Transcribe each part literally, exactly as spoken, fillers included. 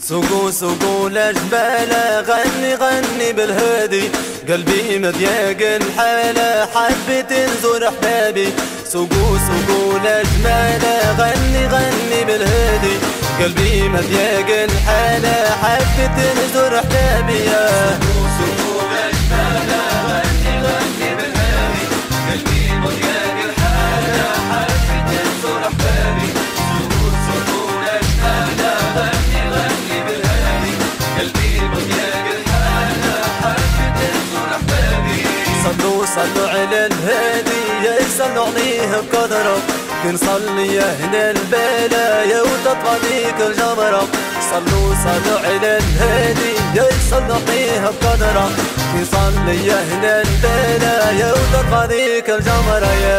سوقوا سوقوا الأجبال غني غني بالهادي، قلبي مضيق الحالة حبيت نزور أحبابي. سوقوا سوقوا الأجمال غني غني بالهادي، قلبي مضيق الحالة حبيت نزور أحبابي. سوقوا سوقوا الأجمال غني غني بالهادي، قلبي مضيق الحالة حبيت نزور أحبابي. سوقوا سوقوا الأجمال غني غني بالهادي، قلبي مضيق الحالة حبيت نزور أحبابي. صلوا صلوا على الهادي يصلوا عليه بقدره، كنصلي هنا البلايا وتطفى ديك الجمرة. صلوا صلوا على الهادي يصلوا عليه بقدره، كنصلي هنا البلايا وتطفى ديك الجمرة. يا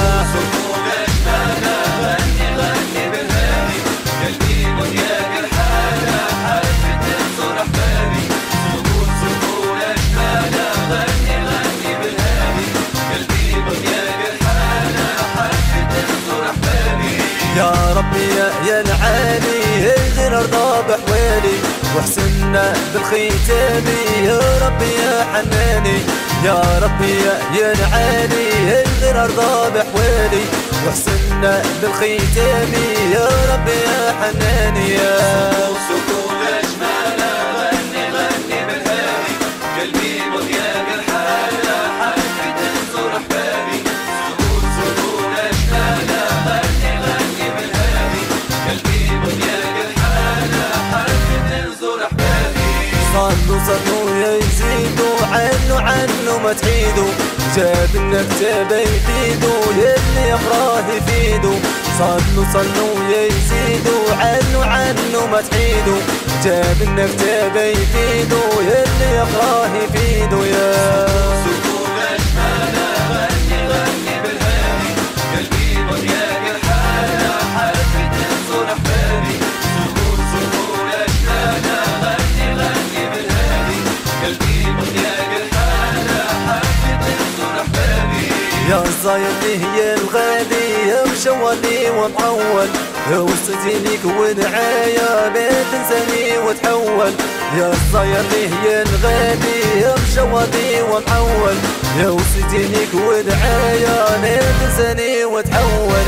سوقوا الأجمال غني غني بالهادي، قلبي مضيق الحالة حبيت نزور أحبابي. سوقوا سوقوا الأجمال غني غني بالهادي، قلبي مضيق الحالة حبيت نزور أحبابي. يا ربي يا العالي اغفر ارضى بحوالي، واحسنا بالختام يا ربي يا حناني. يا ربي يا العالي اغفر ارضى بحوالي، واحسنا بالختام يا ربي يا حناني. يا سوقوا الأجمال غني غني بالهادي، قلبي مضيق الحالة حبيت نزور أحبابي. سوقوا سوقوا الأجمال غني غني بالهادي، قلبي مضيق الحالة حبيت نزور أحبابي. صلوا صلوا يا يزيدوا عنوا عنوا ما تحيدوا، جاب الكتاب يفيدوا يلي يقراه يفيدوا. صلوا صلوا يا يزيدوا عنوا عنوا ما تحيدوا، جاب الكتاب يفيدوا يلي يقراه يفيدوا. يا سوقوا الأجمال غني غني بالهادي، قلبي مضيق الحالة حبيت نزور أحبابي. سوقوا سوقوا الأجمال غني غني بالهادي، قلبي مضيق الحالة حبيت نزور أحبابي. يا الصاير هي الغادي يا مشولي ومحول، وصلتي ليك ودعايا بيت تنساني وتحول. يا الصاير هي الغادي يا مشولي ومحول، يا وصلتي ليك ودعايا بيت تنساني وتحول.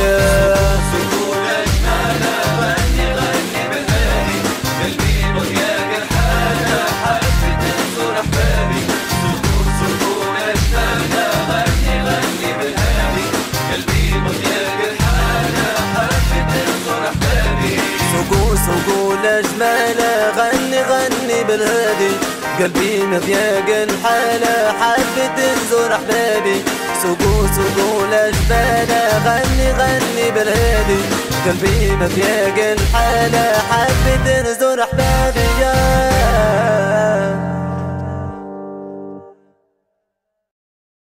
سوقوا الأجمال غني غني بالهادي، قلبي مضيق الحالة حبيت نزور أحبابي. سوقوا سوقوا الأجمال غني غني بالهادي، قلبي مضيق الحالة حبيت نزور أحبابي. سوقوا سوقوا الأجمال غني غني بالهادي، قلبي مضيق الحالة حبيت نزور أحبابي. سوقوا سوقوا الأجمال غني غني بالهادي، قلبي مضيق الحالة حبيت نزور أحبابي.